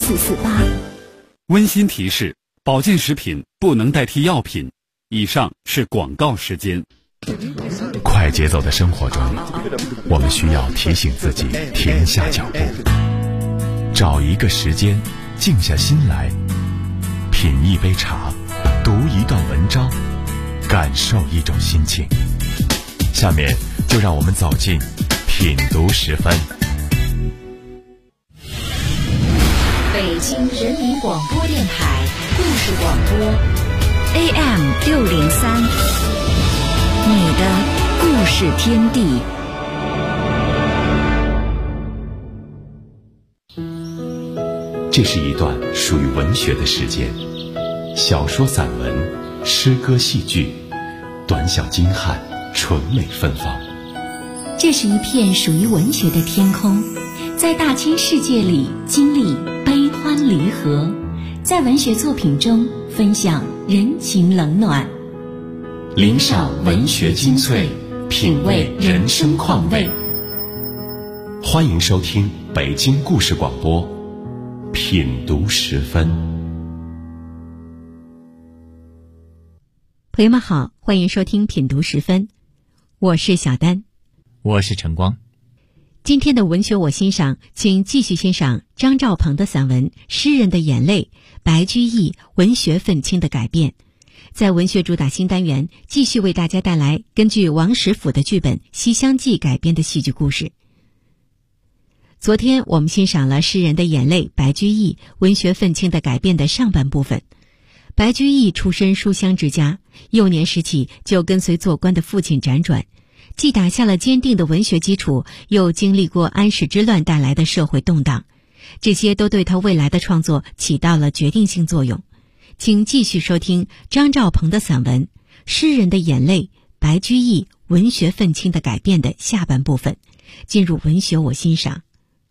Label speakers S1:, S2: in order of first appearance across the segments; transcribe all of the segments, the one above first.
S1: 8448。
S2: 温馨提示：保健食品不能代替药品。以上是广告时间。
S3: 快节奏的生活中，我们需要提醒自己停下脚步，找一个时间，静下心来，品一杯茶，读一段文章，感受一种心情。下面就让我们走进品读时分。
S1: 北京人民广播电台故事广播 AM603，你的故事天地。
S3: 这是一段属于文学的时间，小说、散文、诗歌、戏剧，短小精悍，纯美芬芳。
S1: 这是一片属于文学的天空，在大千世界里经历悲欢离合，在文学作品中分享人情冷暖，
S3: 领赏文学精粹，品味人生况味。欢迎收听北京故事广播品读时分。
S1: 朋友们好，欢迎收听品读时分，我是小丹，
S4: 我是晨光。
S1: 今天的文学我欣赏，请继续欣赏张兆鹏的散文《诗人的眼泪》，白居易文学愤青的改编。在文学主打新单元，继续为大家带来根据王实甫的剧本《西厢记》改编的戏剧故事。昨天我们欣赏了《诗人的眼泪》白居易文学愤青的改编的上半部分。白居易出身书香之家，幼年时起就跟随做官的父亲辗转，既打下了坚定的文学基础，又经历过安史之乱带来的社会动荡，这些都对他未来的创作起到了决定性作用。请继续收听张兆鹏的散文《诗人的眼泪》白居易文学愤青的改编的下半部分，进入文学我欣赏。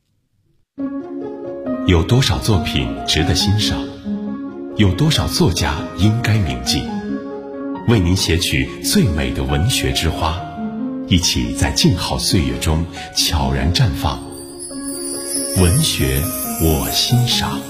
S3: 有多少作品值得欣赏？有多少作家应该铭记？为您写取最美的文学之花，一起在静好岁月中悄然绽放。文学我欣赏。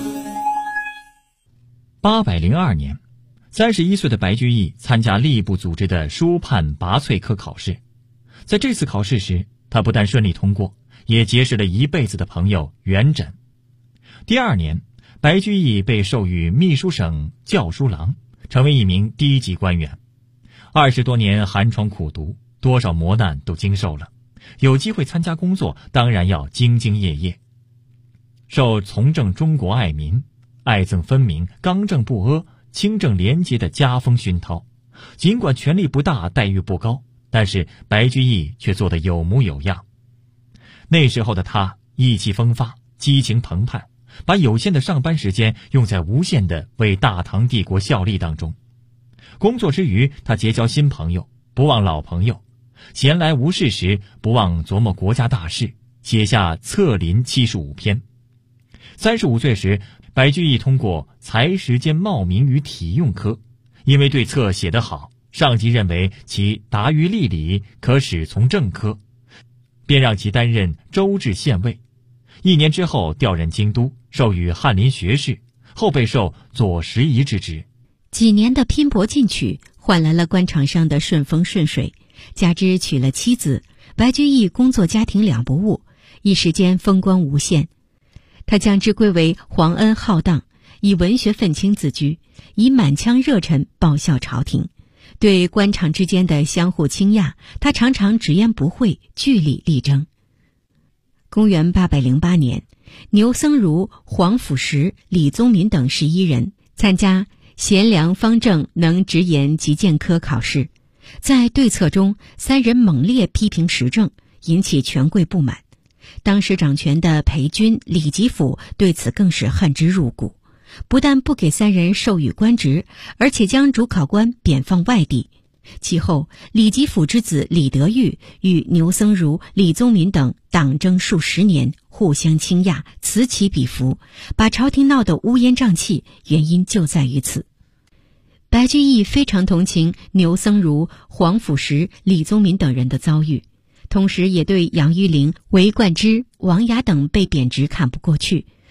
S4: 802年，31岁的白居易参加吏部组织的书判拔萃科考试。在这次考试时，他不但顺利通过，也结识了一辈子的朋友元稹。第二年，白居易被授予秘书省校书郎，成为一名低级官员。20多年寒窗苦读，多少磨难都经受了，有机会参加工作，当然要兢兢业业。受从政中国爱民、爱憎分明、刚正不阿、清正廉洁的家风熏陶，尽管权力不大，待遇不高，但是白居易却做得有模有样。那时候的他意气风发，激情澎湃，把有限的上班时间用在无限的为大唐帝国效力当中。工作之余，他结交新朋友，不忘老朋友；闲来无事时，不忘琢磨国家大事，写下《策林》75篇。35岁时，白居易通过才识兼茂名与体用科，因为对策写得好，上级认为其达于例理，可使从正科，便让其担任州治县尉。1年之后调任京都，授予翰林学士，后被授左拾遗之职。
S1: 几年的拼搏进取，换来了官场上的顺风顺水，加之娶了妻子，白居易工作家庭两不误，一时间风光无限。他将之归为皇恩浩荡，以文学愤青自居，以满腔热忱报效朝廷。对官场之间的相互倾轧，他常常直言不讳，据理力争。公元808年，牛僧孺、黄甫实、李宗闵等11人参加贤良方正能直言极谏科考试，在对策中，3人猛烈批评时政，引起权贵不满。当时掌权的裴军、李吉甫对此更是恨之入骨，不但不给3人授予官职，而且将主考官贬放外地。其后，李吉甫之子李德裕与牛僧孺、李宗闵等党争数十年，互相倾轧，此起彼伏，把朝廷闹得乌烟瘴气，原因就在于此。白居易非常同情牛僧孺、黄甫实、李宗闵等人的遭遇，同时也对杨玉麟、韦冠之、王雅等被贬职看不过去，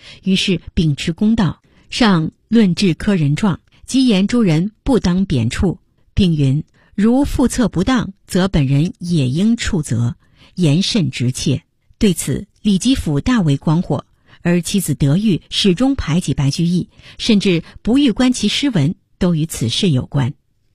S1: 于是秉持公道，上论治科人状，即言诸人不当贬黜，并云：如复策不当，则本人也应处责，言甚直切。对此，李吉甫大为光火，而妻子德育始终排挤白居易，甚至不欲观其诗文，都与此事有关。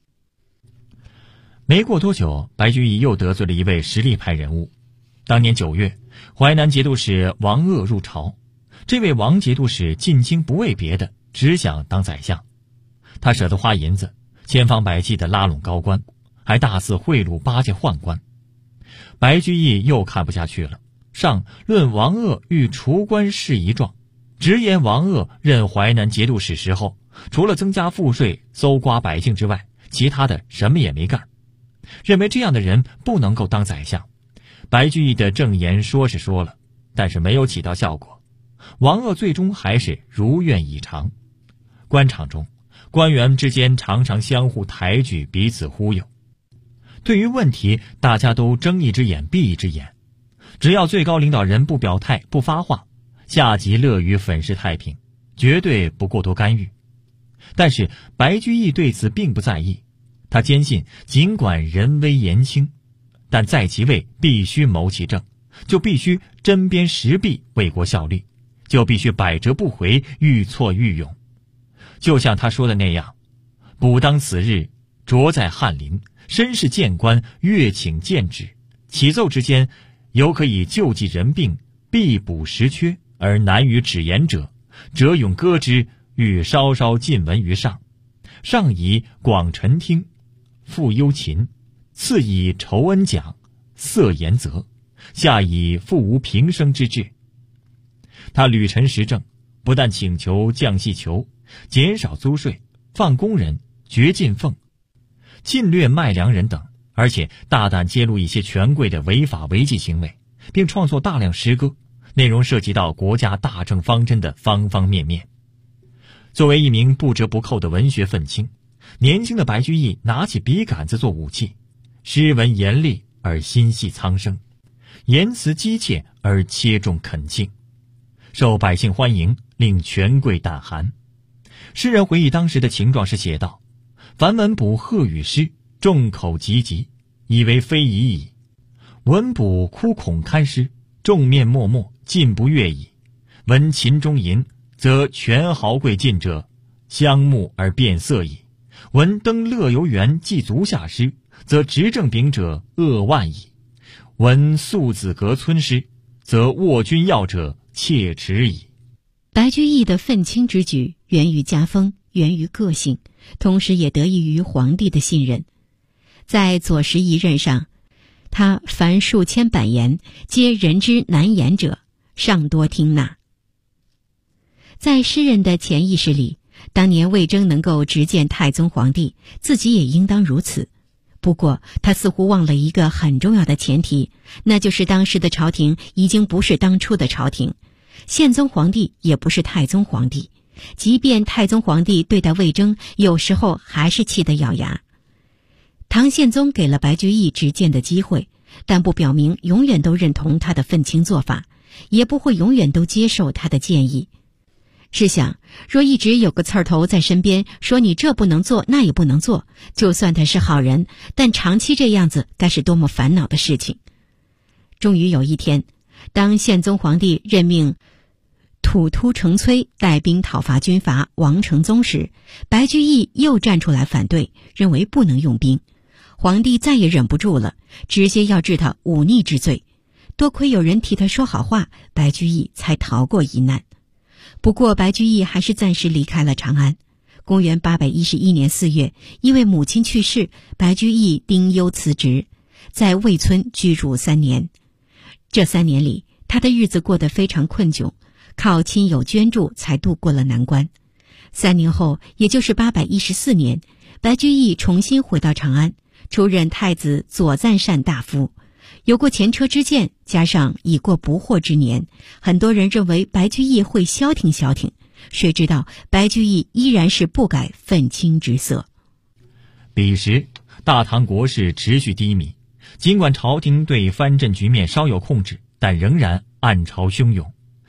S4: 没过多久，白居易又得罪了一位实力派人物。当年9月，淮南节度使王鄂入朝，这位王节度使进京不为别的，只想当宰相。他舍得花银子，千方百计地拉拢高官，还大肆贿赂8届宦官。白居易又看不下去了，上论王鄂欲除官事宜状，直言王鄂任淮南节度使时候，除了增加赋税、搜刮百姓之外，其他的什么也没干，认为这样的人不能够当宰相。白居易的正言说是说了，但是没有起到效果，王鄂最终还是如愿以偿。官场中，官员之间常常相互抬举，彼此忽悠。对于问题，大家都睁一只眼闭一只眼，只要最高领导人不表态不发话，下级乐于粉饰太平，绝对不过多干预。但是白居易对此并不在意，他坚信尽管人微言轻，但在其位必须谋其政，就必须针砭时弊，为国效力，就必须百折不回，愈挫愈勇。就像他说的那样，补当此日，着在翰林，身是谏官，阅请谏旨，启奏之间，犹可以救济人病，必补实缺，而难于止言者，折勇歌之，欲稍稍进闻于上。上以广陈听，复忧勤，次以酬恩奖，色言责，下以复无平生之志。他履陈时政，不但请求降细囚，减少租税，放工人，绝进俸，禁掠卖粮人等，而且大胆揭露一些权贵的违法违纪行为，并创作大量诗歌，内容涉及到国家大政方针的方方面面。作为一名不折不扣的文学愤青，年轻的白居易拿起笔杆子做武器，诗文严厉而心系苍生，言辞激切而切中恳敬，受百姓欢迎，令权贵胆寒。诗人回忆当时的情状时写道：凡文补贺语诗，众口汲汲，以为非宜矣；文补哭孔堪诗，众面默默，尽不悦矣。闻秦中吟，则全豪贵尽者，相慕而变色矣；闻登乐游原记足下诗，则执政秉者扼腕矣；闻素子阁村诗，则握君要者切齿矣。
S1: 白居易的愤青之举源于家风，源于个性，同时也得益于皇帝的信任。在左拾遗任上，他凡数千版言，皆人之难言者，尚多听纳。在诗人的潜意识里，当年魏征能够直谏太宗皇帝，自己也应当如此。不过他似乎忘了一个很重要的前提，那就是当时的朝廷已经不是当初的朝廷，宪宗皇帝也不是太宗皇帝，即便太宗皇帝对待魏征，有时候还是气得咬牙。唐宪宗给了白居易直谏的机会，但不表明永远都认同他的愤青做法，也不会永远都接受他的建议。试想，若一直有个刺儿头在身边，说你这不能做那也不能做，就算他是好人，但长期这样子该是多么烦恼的事情。终于有一天，当宪宗皇帝任命吐突成崔带兵讨伐军阀王承宗时，白居易又站出来反对，认为不能用兵。皇帝再也忍不住了，直接要治他忤逆之罪。多亏有人替他说好话，白居易才逃过一难。不过白居易还是暂时离开了长安。公元811年4月，因为母亲去世，白居易丁忧辞职，在魏村居住3年。这3年里，他的日子过得非常困窘，靠亲友捐助才度过了难关。3年后，也就是814年，白居易重新回到长安，出任太子左赞善大夫。有过前车之鉴，加上已过不惑之年，很多人认为白居易会消停消停，谁知道白居易依然是不改愤青之色。
S4: 彼时大唐国势持续低迷，尽管朝廷对藩镇局面稍有控制，但仍然暗潮汹涌。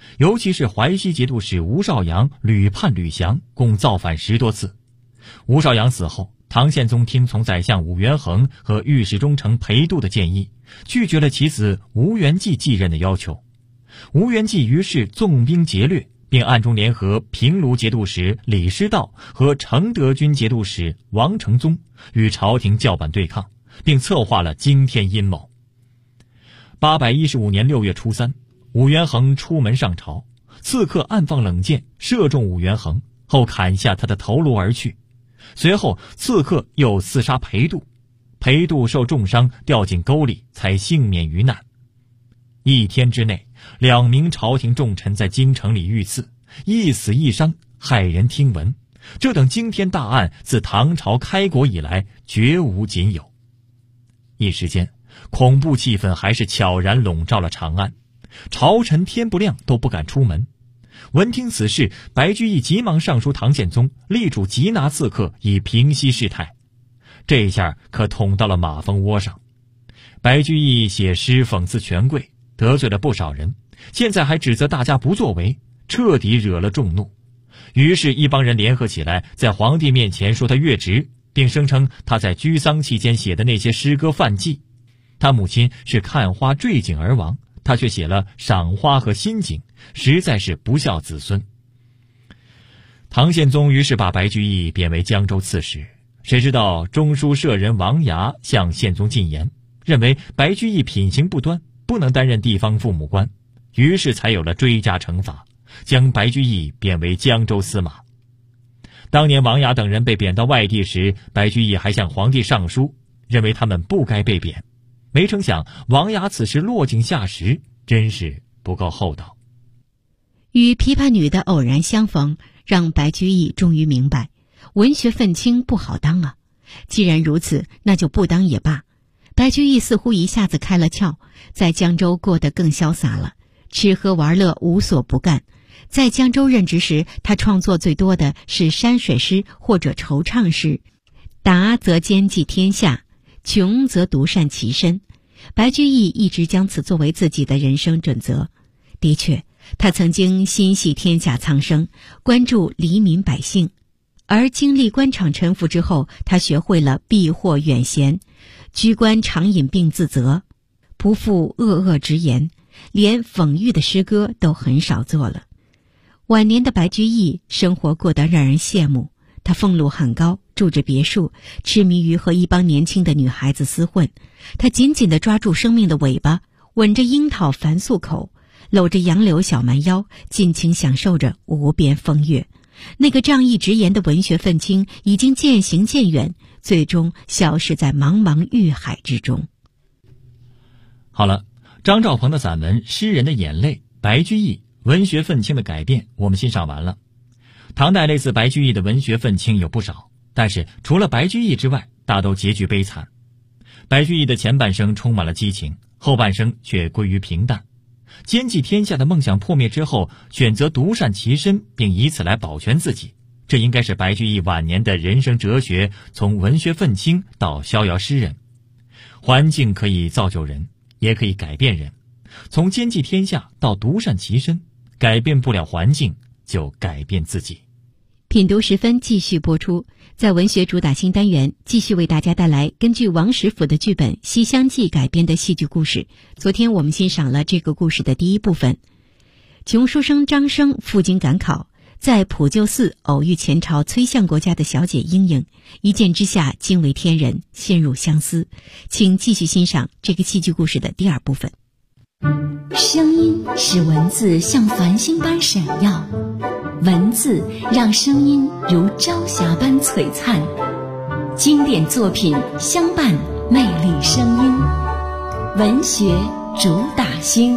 S4: 尤其是淮西节度使吴少阳屡叛屡降，共造反10多次。吴少阳死后，唐宪宗听从宰相武元衡和御史中丞裴度的建议，拒绝了其子吴元济继任的要求。吴元济于是纵兵劫掠，并暗中联合平卢节度使李师道和承德军节度使王承宗与朝廷叫板对抗，并策划了惊天阴谋。815年6月初3，武元衡出门上朝，刺客暗放冷箭射中武元衡后砍下他的头颅而去。随后刺客又刺杀裴度，裴度受重伤掉进沟里，才幸免于难。1天之内，2名朝廷重臣在京城里遇刺，一死一伤，骇人听闻。这等惊天大案自唐朝开国以来绝无仅有。一时间，恐怖气氛还是悄然笼罩了长安，朝臣天不亮都不敢出门。闻听此事，白居易急忙上书唐宪宗，力主缉拿刺客，以平息事态。这一下可捅到了马蜂窝上。白居易写诗讽刺权贵，得罪了不少人，现在还指责大家不作为，彻底惹了众怒。于是一帮人联合起来，在皇帝面前说他越职，并声称他在居丧期间写的那些诗歌犯忌。他母亲是看花坠井而亡，他却写了赏花和心景，实在是不孝子孙。唐宪宗于是把白居易贬为江州刺史，谁知道中书舍人王牙向宪宗进言，认为白居易品行不端，不能担任地方父母官，于是才有了追加惩罚，将白居易贬为江州司马。当年王牙等人被贬到外地时，白居易还向皇帝上书，认为他们不该被贬。没成想王牙此时落井下石，真是不够厚道。
S1: 与琵琶女的偶然相逢，让白居易终于明白，文学愤青不好当啊。既然如此，那就不当也罢。白居易似乎一下子开了窍，在江州过得更潇洒了，吃喝玩乐无所不干。在江州任职时，他创作最多的是山水诗或者惆怅诗，达则兼济天下，穷则独善其身。白居易一直将此作为自己的人生准则。的确，他曾经心系天下苍生，关注黎民百姓，而经历官场沉浮之后，他学会了避祸远贤，居官常饮病自责，不负恶直言，连讽喻的诗歌都很少做了。晚年的白居易生活过得让人羡慕，他俸禄很高，住着别墅，痴迷于和一帮年轻的女孩子厮混。他紧紧地抓住生命的尾巴，吻着樱桃凡素口，搂着杨柳小蛮腰，尽情享受着无边风月。那个仗义直言的文学愤青已经渐行渐远，最终消失在茫茫欲海之中。
S4: 好了，张兆鹏的散文《诗人的眼泪》，白居易文学愤青的改变我们欣赏完了。唐代类似白居易的文学愤青有不少，但是除了白居易之外，大都结局悲惨。白居易的前半生充满了激情，后半生却归于平淡。兼济天下的梦想破灭之后，选择独善其身，并以此来保全自己，这应该是白居易晚年的人生哲学，从文学愤青到逍遥诗人。环境可以造就人，也可以改变人，从兼济天下到独善其身，改变不了环境，就改变自己。
S1: 品读时分继续播出，在文学主打新单元继续为大家带来根据王实甫的剧本《西厢记》改编的戏剧故事。昨天我们欣赏了这个故事的第一部分。穷书生张生赴京赶考，在普救寺偶遇前朝崔相国家的小姐莺莺，一见之下惊为天人，陷入相思。请继续欣赏这个戏剧故事的第二部分。
S5: 声音使文字像繁星般闪耀，文字让声音如朝霞般璀璨。经典作品相伴魅力声音，文学主打星。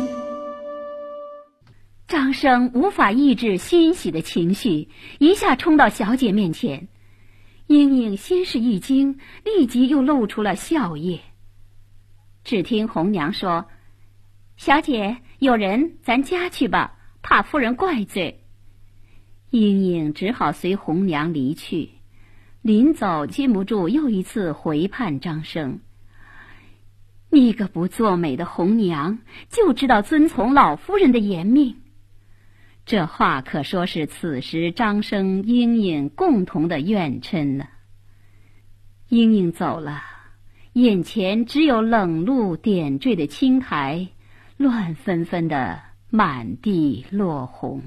S6: 张生无法抑制欣喜的情绪，一下冲到小姐面前。莺莺先是一惊，立即又露出了笑靥。只听红娘说：“小姐，有人，咱家去吧，怕夫人怪罪。”莺莺只好随红娘离去。临走禁不住又一次回盼张生：“你个不作美的红娘，就知道遵从老夫人的严命。 这话可说是此时张生、莺莺共同的怨嗔呢。莺莺走了，眼前只有冷露点缀的青苔，乱纷纷的满地落红。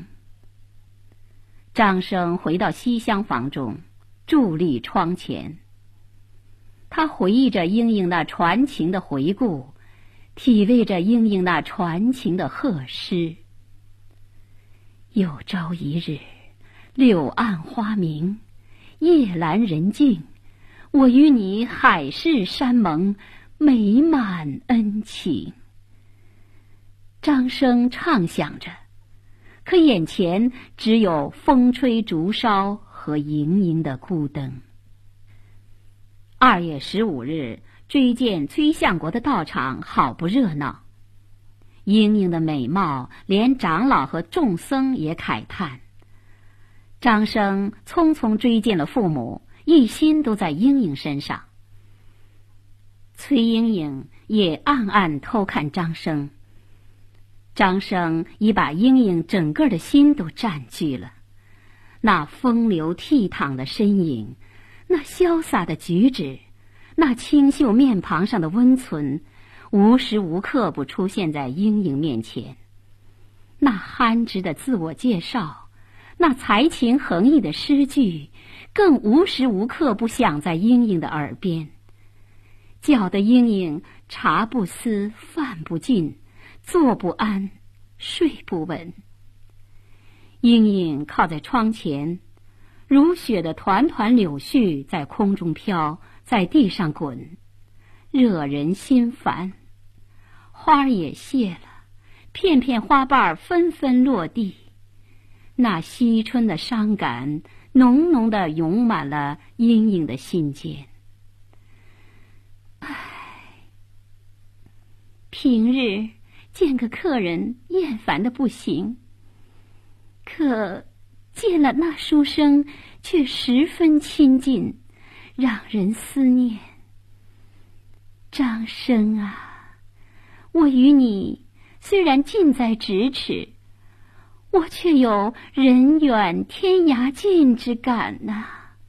S6: 张生回到西厢房中，伫立窗前。他回忆着莺莺那传情的回顾，体味着莺莺那传情的贺诗。有朝一日，柳暗花明，夜阑人静，我与你海誓山盟，美满恩情。张生畅想着，可眼前只有风吹竹梢和盈盈的孤灯。2月15日，追荐崔相国的道场好不热闹。莺莺的美貌，连长老和众僧也慨叹。张生匆匆追见了父母，一心都在莺莺身上。崔莺莺也暗暗偷看张生。张生已把莺莺整个的心都占据了，那风流倜傥的身影，那潇洒的举止，那清秀面庞上的温存，无时无刻不出现在莺莺面前。那憨直的自我介绍，那才情横溢的诗句，更无时无刻不响在莺莺的耳边，搅得莺莺茶不思饭不进，坐不安，睡不稳。莺莺靠在窗前，如雪的团团柳絮在空中飘，在地上滚，惹人心烦。花也谢了，片片花瓣纷纷落地，那惜春的伤感浓浓地涌满了莺莺的心间。平日见个客人厌烦的不行，可见了那书生却十分亲近，让人思念。张生啊，我与你虽然近在咫尺，我却有人远天涯近之感呐。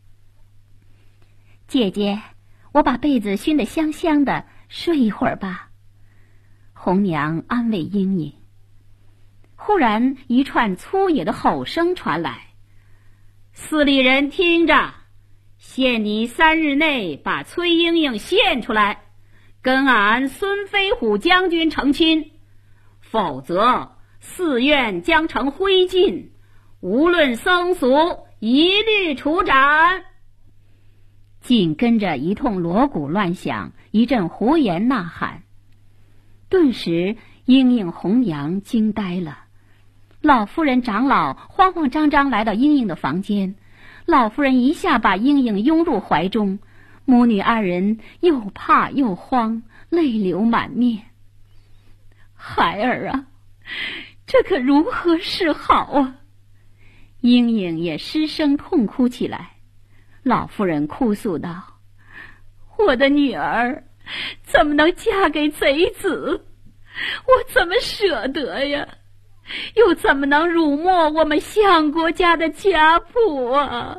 S6: 姐姐，我把被子熏得香香的，睡一会儿吧。红娘安慰莺莺。忽然一串粗野的吼声传来：司礼人听着，限你3日内把崔莺莺献出来，跟俺孙飞虎将军成亲，否则寺院将成灰烬，无论僧俗，一律处斩。紧跟着一通锣鼓乱响，一阵胡言呐喊。顿时莺莺红娘惊呆了。老夫人长老慌慌张张来到莺莺的房间，老夫人一下把莺莺拥入怀中，母女2人又怕又慌，泪流满面。孩儿啊，这可如何是好啊！莺莺也失声痛哭起来。老夫人哭诉道：我的女儿怎么能嫁给贼子？我怎么舍得呀？又怎么能辱没我们相国家的家谱啊？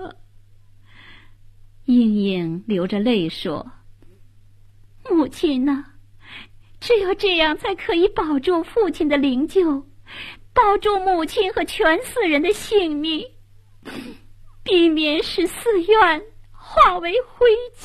S6: 莺莺流着泪说：母亲呐，只有这样才可以保住父亲的灵柩，保住母亲和全寺人的性命，避免使寺院化为灰烬。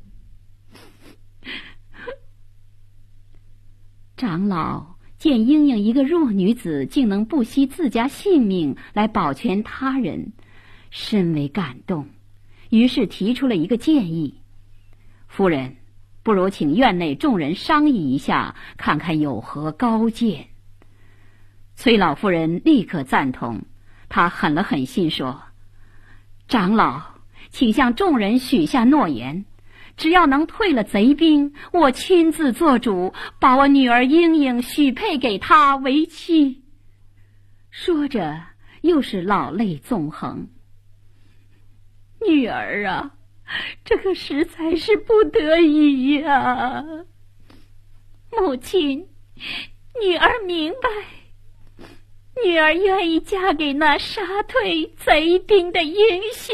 S6: 长老见莺莺一个弱女子竟能不惜自家性命来保全他人，深为感动，于是提出了一个建议：夫人，不如请院内众人商议一下，看看有何高见。崔老夫人立刻赞同，她狠了狠心说：长老，请向众人许下诺言，只要能退了贼兵，我亲自做主，把我女儿莺莺许配给他为妻。说着又是老泪纵横。女儿啊，这可实在是不得已呀。母亲，女儿明白， 女儿愿意嫁给那杀退贼兵的英雄。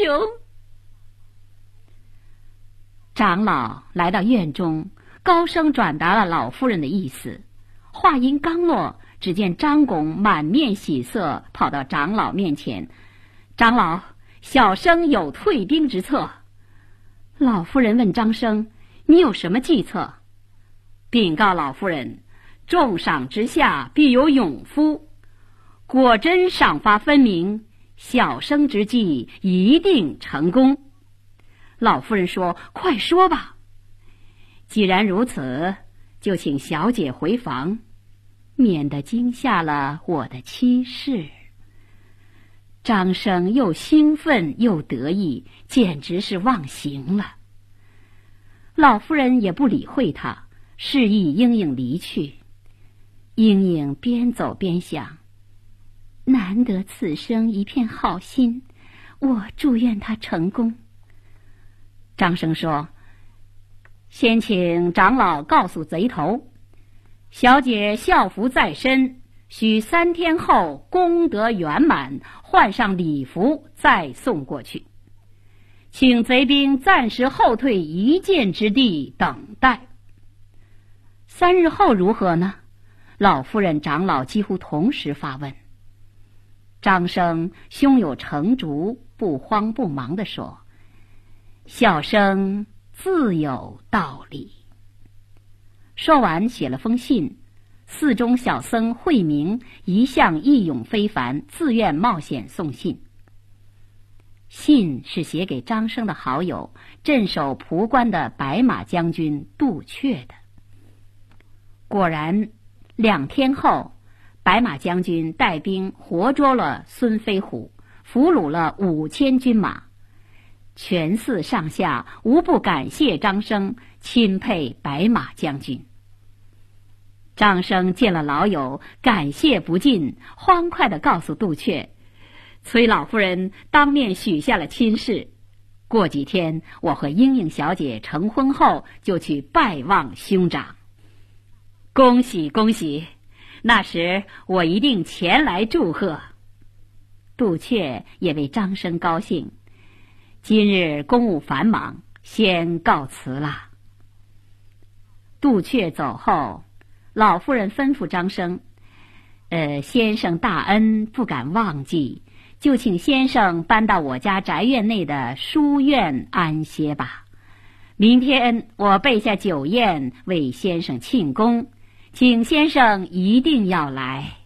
S6: 长老来到院中，高声转达了老夫人的意思。话音刚落，只见张拱满面喜色，跑到长老面前：“长老，小生有退兵之策。”老夫人问张生：“你有什么计策？”禀告老夫人：“重赏之下必有勇夫，果真赏罚分明，小生之计一定成功。”老夫人说：“快说吧。”既然如此，就请小姐回房，免得惊吓了我的妻室。张生又兴奋又得意，简直是忘形了。老夫人也不理会他，示意莺莺离去。莺莺边走边想，难得此生一片好心，我祝愿他成功。张生说：“先请长老告诉贼头，小姐孝服在身，需3天后功德圆满，换上礼服再送过去。请贼兵暂时后退1箭之地等待。3日后如何呢？”老夫人、长老几乎同时发问。张生胸有成竹，不慌不忙地说：“小生自有道理。”说完写了封信，寺中小僧慧明一向义勇非凡，自愿冒险送信。信是写给张生的好友镇守蒲关的白马将军杜阙的。果然2天后，白马将军带兵活捉了孙飞虎，俘虏了5000军马，全寺上下无不感谢张生，钦佩白马将军。张生见了老友，感谢不尽，欢快地告诉杜阙，崔老夫人当面许下了亲事，过几天我和莺莺小姐成婚后就去拜望兄长。恭喜恭喜，那时我一定前来祝贺。杜阙也为张生高兴，今日公务繁忙，先告辞了。杜阙走后，老夫人吩咐张生：“先生大恩不敢忘记，就请先生搬到我家宅院内的书院安歇吧。明天我备下酒宴为先生庆功，请先生一定要来。”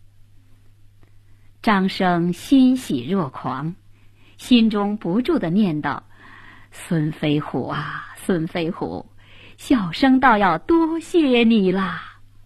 S6: 张生欣喜若狂，心中不住地念叨：“孙飞虎啊，孙飞虎，小生倒要多谢你啦。”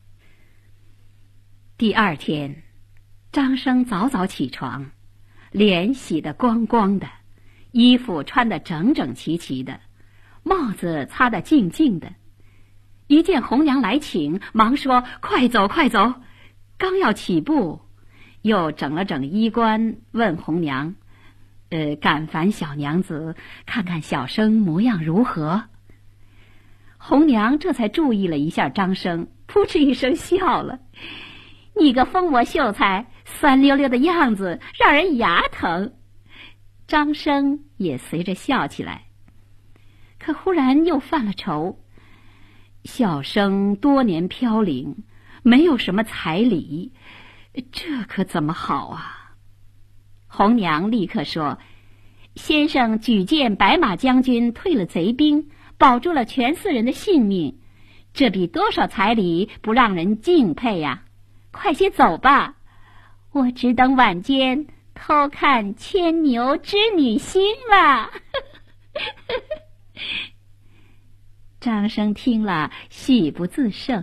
S6: 第2天，张生早早起床，脸洗得光光的，衣服穿得整整齐齐的，帽子擦得净净的。一见红娘来请，忙说：“快走快走！”刚要起步，又整了整衣冠，问红娘：“敢烦小娘子看看小生模样如何？”红娘这才注意了一下张生，扑哧一声笑了：“你个疯魔秀才，酸溜溜的样子让人牙疼。”张生也随着笑起来，可忽然又犯了愁：小生多年飘零，没有什么彩礼，这可怎么好啊？红娘立刻说：“先生举荐白马将军退了贼兵，保住了全寺人的性命，这比多少彩礼不让人敬佩呀！快些走吧，我只等晚间偷看牵牛织女星了。”张生听了，喜不自胜。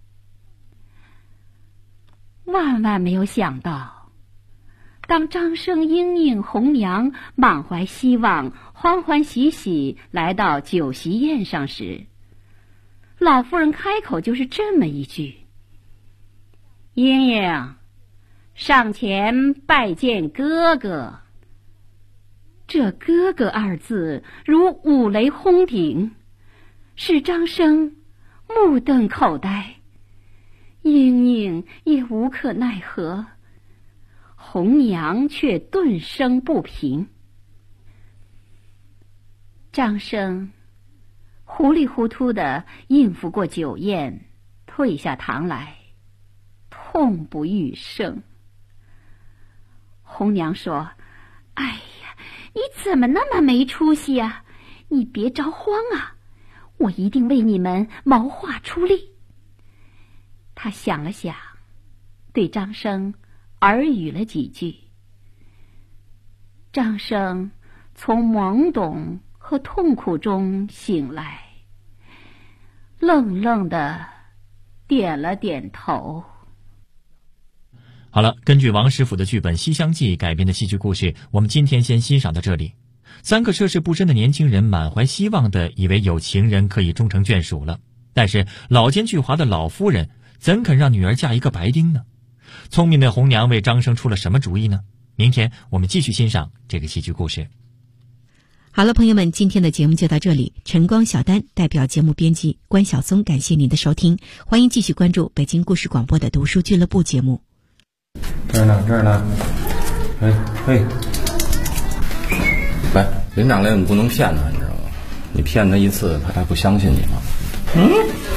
S6: 万万没有想到，当张生、莺莺、红娘满怀希望，欢欢喜喜来到酒席宴上时，老夫人开口就是这么一句：“莺莺，上前拜见哥哥。”这哥哥2字如五雷轰顶，使张生目瞪口呆，莺莺也无可奈何， 红娘却顿生不平。张生糊里糊涂地应付过酒宴，退下堂来，痛不欲生。红娘说：“哎呀，你怎么那么没出息呀？你别着慌啊，我一定为你们谋划出力。”他想了想，对张生耳语了几句。张生从懵懂和痛苦中醒来，愣愣地点了点头。
S4: 好了，根据王师傅的剧本《西厢记》改编的戏剧故事，我们今天先欣赏到这里。3个涉世不深的年轻人满怀希望地以为有情人可以终成眷属了，但是老奸巨猾的老夫人怎肯让女儿嫁一个白丁呢？聪明的红娘为张生出了什么主意呢？明天我们继续欣赏这个戏剧故事。
S1: 好了，朋友们，今天的节目就到这里。晨光小丹代表节目编辑关晓松，感谢您的收听，欢迎继续关注北京故事广播的读书俱乐部节目。
S7: 这儿呢，嘿，来，林长雷，你不能骗他，你知道吗？你骗他一次，他还不相信你吗？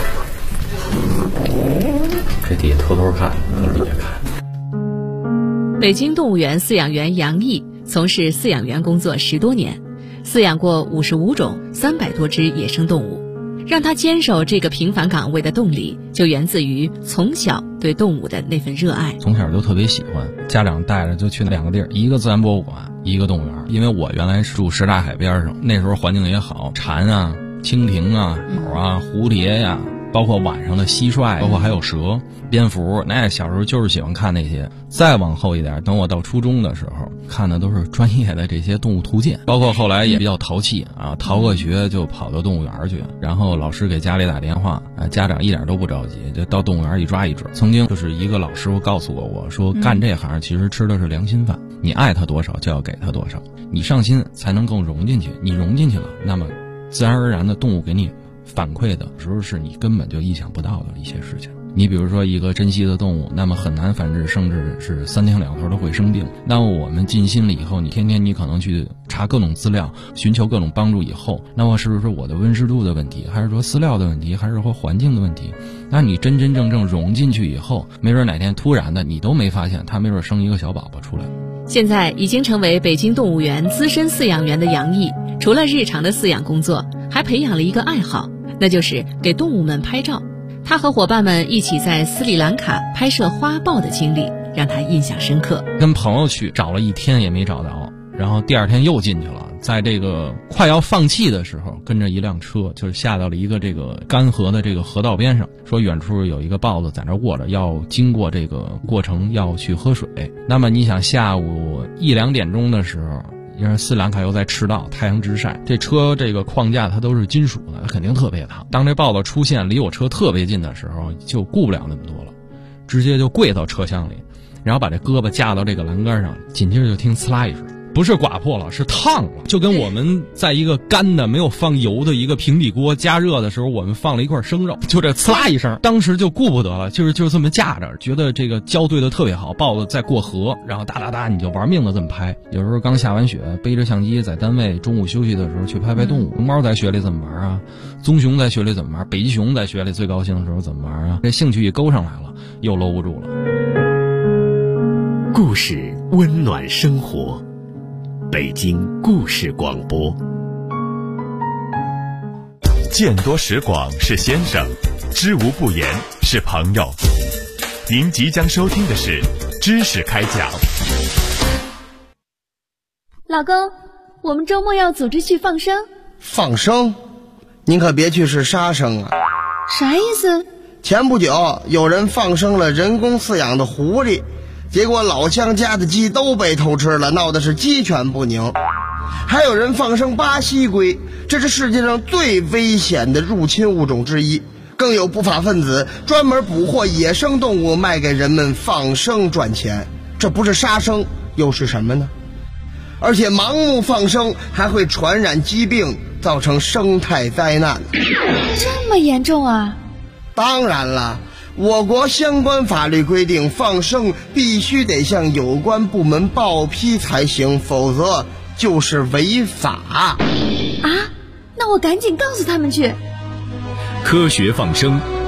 S7: 这底下偷偷看，从底下看。
S8: 北京动物园饲养员杨毅从事饲养员工作10多年，饲养过55种300多只野生动物。让他坚守这个平凡岗位的动力，就源自于从小对动物的那份热爱。
S9: 从小就特别喜欢，家长带着就去2个地儿，一个自然博物馆，一个动物园。因为我原来是住什刹海边上，那时候环境也好，蝉啊、蜻蜓啊、鸟啊、蝴蝶呀，包括晚上的蟋蟀，包括还有蛇、蝙蝠，那小时候就是喜欢看那些。再往后一点，等我到初中的时候，看的都是专业的这些动物图鉴，包括后来也比较淘气啊，逃个学就跑到动物园去，然后老师给家里打电话，家长一点都不着急，就到动物园一抓一准。曾经就是一个老师傅告诉我说干这行其实吃的是良心饭，你爱他多少就要给他多少，你上心才能更融进去，你融进去了，那么自然而然的动物给你反馈的时候是你根本就意想不到的一些事情。你比如说一个珍稀的动物，那么很难繁殖，甚至是3天2头都会生病。那么我们尽心了以后，你天天你可能去查各种资料，寻求各种帮助以后，那么是不是我的温湿度的问题，还是说饲料的问题，还是说环境的问题？那你真真正正融进去以后，没准哪天突然的你都没发现，它没准生一个小宝宝出来。
S8: 现在已经成为北京动物园资深饲养员的杨毅，除了日常的饲养工作，还培养了一个爱好，那就是给动物们拍照。他和伙伴们一起在斯里兰卡拍摄花豹的经历让他印象深刻。
S9: 跟朋友去找了1天也没找着，然后第2天又进去了，在这个快要放弃的时候，跟着一辆车就是下到了一个这个干涸的这个河道边上，说远处有一个豹子在那卧着，要经过这个过程要去喝水。那么你想下午1、2点钟的时候，因为斯里兰卡又在赤道，太阳直晒，这车这个框架它都是金属的，它肯定特别烫。当这豹子出现离我车特别近的时候，就顾不了那么多了，直接就跪到车厢里，然后把这胳膊架到这个栏杆上，紧接着就听呲啦一声，不是刮破了，是烫了，就跟我们在一个干的没有放油的一个平底锅加热的时候，我们放了一块生肉，就这呲啦一声，当时就顾不得了，就这么架着，觉得这个交对的特别好，豹子在过河，然后哒哒哒你就玩命的这么拍。有时候刚下完雪，背着相机在单位中午休息的时候去拍拍动物，熊猫在雪里怎么玩啊，棕熊在雪里怎么玩，北极熊在雪里最高兴的时候怎么玩啊，这兴趣一勾上来了，又搂不住了。
S10: 故事温暖生活，北京故事广播。
S3: 见多识广是先生，知无不言是朋友。您即将收听的是知识开讲。
S11: 老公，我们周末要组织去放生。
S12: 放生？您可别去是杀生啊。
S11: 啥意思？
S12: 前不久有人放生了人工饲养的狐狸，结果老乡家的鸡都被偷吃了，闹的是鸡犬不宁。还有人放生巴西龟，这是世界上最危险的入侵物种之一。更有不法分子专门捕获野生动物卖给人们放生赚钱，这不是杀生又是什么呢？而且盲目放生还会传染疾病，造成生态灾难。
S11: 这么严重啊？
S12: 当然了， 我国相关法律规定，放生必须得向有关部门报批才行，否则就是违法。
S11: 啊，那我赶紧告诉他们去。
S3: 科学放生，